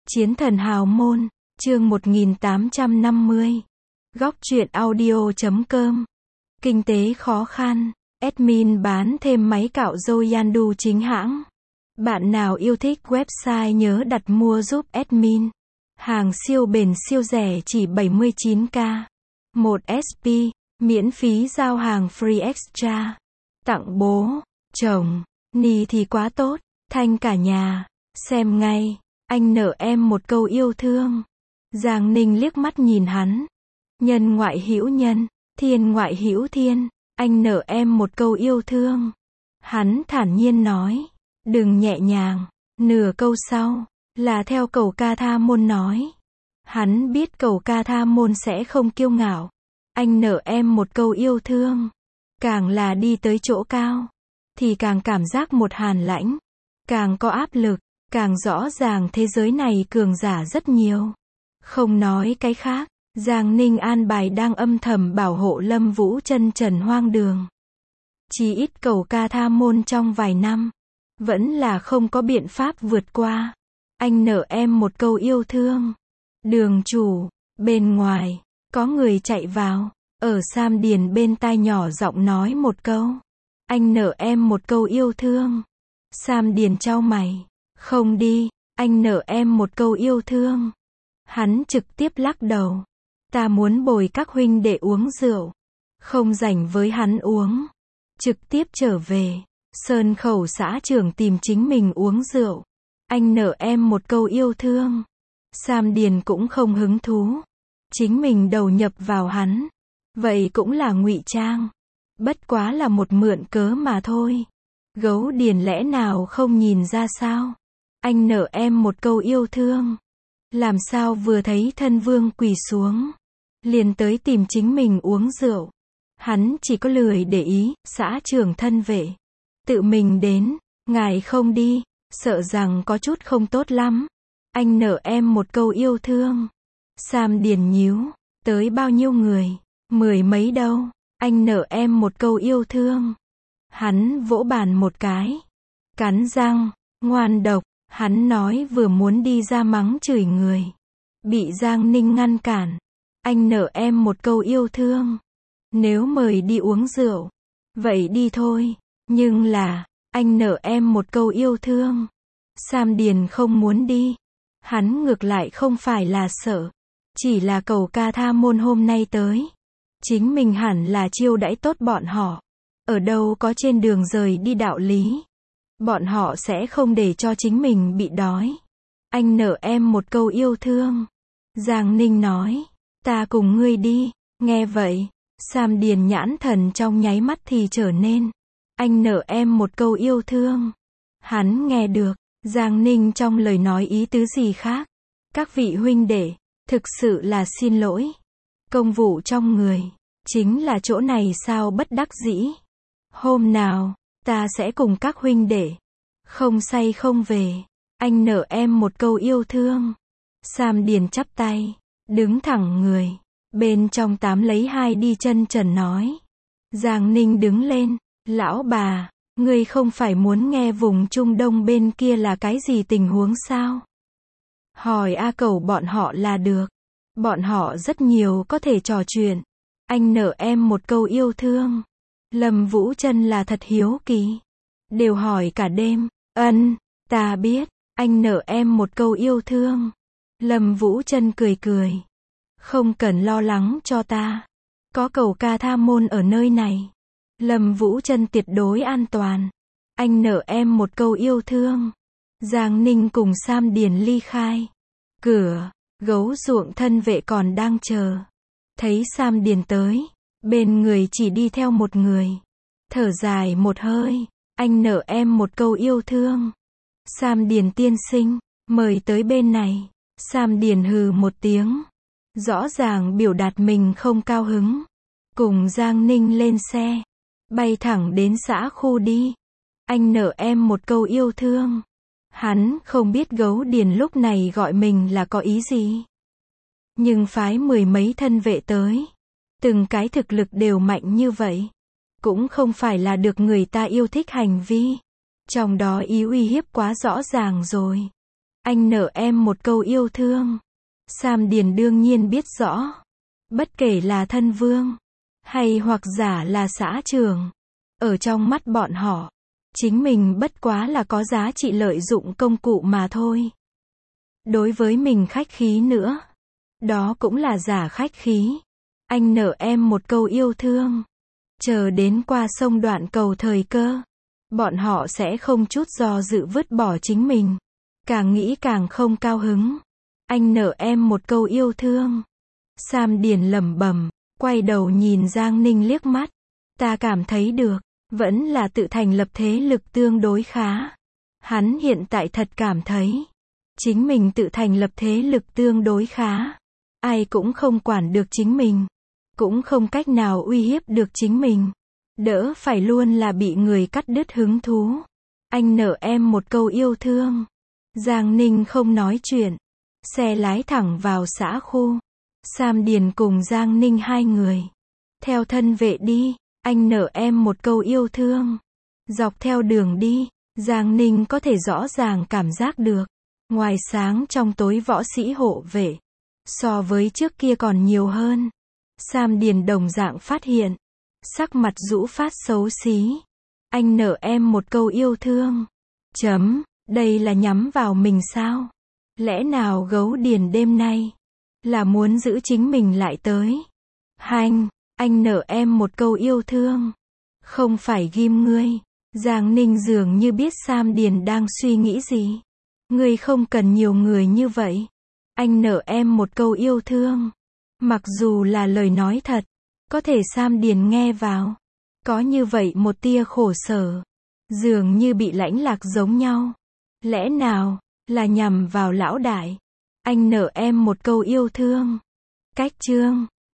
Chiến thần hào môn, chương 1850. Góc truyện audio.com. Kinh tế khó khăn, admin bán thêm máy cạo râu Yandu chính hãng. Bạn nào yêu thích website nhớ đặt mua giúp admin. Hàng siêu bền siêu rẻ chỉ 79k. 1 SP, miễn phí giao hàng free extra. Tặng bố, chồng, ni thì quá tốt, thanh cả nhà. Xem ngay, anh nợ em một câu yêu thương. Giang Ninh liếc mắt nhìn hắn. Nhân ngoại hữu nhân, thiên ngoại hữu thiên, anh nợ em một câu yêu thương. Hắn thản nhiên nói, đừng nhẹ nhàng. Nửa câu sau, là theo Cẩu Ca Tha Môn nói. Hắn biết Cẩu Ca Tha Môn sẽ không kiêu ngạo. Anh nợ em một câu yêu thương. Càng là đi tới chỗ cao, thì càng cảm giác một hàn lãnh. Càng có áp lực, càng rõ ràng thế giới này cường giả rất nhiều. Không nói cái khác, Giang Ninh an bài đang âm thầm bảo hộ Lâm Vũ Chân trần hoang đường. Chỉ ít Cẩu Ca Tha Môn trong vài năm, vẫn là không có biện pháp vượt qua. Anh nợ em một câu yêu thương. Đường chủ, bên ngoài, có người chạy vào, ở Sam Điền bên tai nhỏ giọng nói một câu. Anh nợ em một câu yêu thương. Sam Điền chau mày. Không đi, anh nợ em một câu yêu thương. Hắn trực tiếp lắc đầu. Ta muốn bồi các huynh đệ uống rượu. Không rảnh với hắn uống. Trực tiếp trở về. Sơn Khẩu xã trưởng tìm chính mình uống rượu. Anh nợ em một câu yêu thương. Sam Điền cũng không hứng thú. Chính mình đầu nhập vào hắn. Vậy cũng là ngụy trang. Bất quá là một mượn cớ mà thôi. Gấu Điền lẽ nào không nhìn ra sao? Anh nợ em một câu yêu thương. Làm sao vừa thấy thân vương quỳ xuống, liền tới tìm chính mình uống rượu. Hắn chỉ có lười để ý, xã trưởng thân vệ. Tự mình đến, ngài không đi, sợ rằng có chút không tốt lắm. Anh nợ em một câu yêu thương. Sam Điền nhíu, tới bao nhiêu người? 10 mấy đâu, anh nợ em một câu yêu thương. Hắn vỗ bàn một cái. Cắn răng, ngoan độc. Hắn nói vừa muốn đi ra mắng chửi người. Bị Giang Ninh ngăn cản. Anh nợ em một câu yêu thương. Nếu mời đi uống rượu, vậy đi thôi. Nhưng là, anh nợ em một câu yêu thương. Sam Điền không muốn đi. Hắn ngược lại không phải là sợ. Chỉ là Cẩu Ca Tha Môn hôm nay tới. Chính mình hẳn là chiêu đãi tốt bọn họ. Ở đâu có trên đường rời đi đạo lý. Bọn họ sẽ không để cho chính mình bị đói. Anh nợ em một câu yêu thương. Giang Ninh nói. Ta cùng ngươi đi. Nghe vậy, Sam Điền nhãn thần trong nháy mắt thì trở nên. Anh nợ em một câu yêu thương. Hắn nghe được, Giang Ninh trong lời nói ý tứ gì khác. Các vị huynh đệ, thực sự là xin lỗi. Công vụ trong người, chính là chỗ này sao bất đắc dĩ. Hôm nào, ta sẽ cùng các huynh đệ. Không say không về. Anh nợ em một câu yêu thương. Sam Điền chắp tay. Đứng thẳng người. Bên trong 8 lấy 2 đi chân trần nói. Giang Ninh đứng lên. Lão bà, ngươi không phải muốn nghe vùng Trung Đông bên kia là cái gì tình huống sao? Hỏi A Cẩu bọn họ là được. Bọn họ rất nhiều có thể trò chuyện. Anh nợ em một câu yêu thương. Lâm Vũ Chân là thật hiếu kỳ. Đều hỏi cả đêm. Ân, ta biết, anh nợ em một câu yêu thương. Lâm Vũ Chân cười cười. Không cần lo lắng cho ta. Có Cẩu Ca Tha Môn ở nơi này. Lâm Vũ Chân tuyệt đối an toàn. Anh nợ em một câu yêu thương. Giang Ninh cùng Sam Điền ly khai. Cửa, gấu ruộng thân vệ còn đang chờ. Thấy Sam Điền tới. Bên người chỉ đi theo một người. Thở dài một hơi. Anh nợ em một câu yêu thương. Sam Điền tiên sinh, mời tới bên này. Sam Điền hừ một tiếng. Rõ ràng biểu đạt mình không cao hứng. Cùng Giang Ninh lên xe. Bay thẳng đến xã khu đi. Anh nợ em một câu yêu thương. Hắn không biết Gấu Điền lúc này gọi mình là có ý gì. Nhưng phái 10 mấy thân vệ tới. Từng cái thực lực đều mạnh như vậy. Cũng không phải là được người ta yêu thích hành vi. Trong đó ý uy hiếp quá rõ ràng rồi. Anh nợ em một câu yêu thương. Sam Điền đương nhiên biết rõ. Bất kể là thân vương, hay hoặc giả là xã trưởng, ở trong mắt bọn họ, chính mình bất quá là có giá trị lợi dụng công cụ mà thôi. Đối với mình khách khí nữa, đó cũng là giả khách khí. Anh nợ em một câu yêu thương. Chờ đến qua sông đoạn cầu thời cơ, bọn họ sẽ không chút do dự vứt bỏ chính mình. Càng nghĩ càng không cao hứng. Anh nợ em một câu yêu thương. Sam Điền lẩm bẩm, quay đầu nhìn Giang Ninh liếc mắt. Ta cảm thấy được, vẫn là tự thành lập thế lực tương đối khá. Hắn hiện tại thật cảm thấy, chính mình tự thành lập thế lực tương đối khá. Ai cũng không quản được chính mình, cũng không cách nào uy hiếp được chính mình. Đỡ phải luôn là bị người cắt đứt hứng thú. Anh nợ em một câu yêu thương. Giang Ninh không nói chuyện. Xe lái thẳng vào xã khu. Sam Điền cùng Giang Ninh hai người theo thân vệ đi. Anh nợ em một câu yêu thương. Dọc theo đường đi, Giang Ninh có thể rõ ràng cảm giác được, ngoài sáng trong tối võ sĩ hộ vệ, so với trước kia còn nhiều hơn. Sam Điền đồng dạng phát hiện, sắc mặt rũ phát xấu xí. Anh nợ em một câu yêu thương. Đây là nhắm vào mình sao? Lẽ nào Gấu Điền đêm nay là muốn giữ chính mình lại tới? Anh nợ em một câu yêu thương. Không phải ghim ngươi. Giang Ninh dường như biết Sam Điền đang suy nghĩ gì. Ngươi không cần nhiều người như vậy. Anh nợ em một câu yêu thương. Mặc dù là lời nói thật, có thể Sam Điền nghe vào, có như vậy một tia khổ sở, dường như bị lãnh lạc giống nhau. Lẽ nào là nhằm vào lão đại? Anh nợ em một câu yêu thương. Cách chương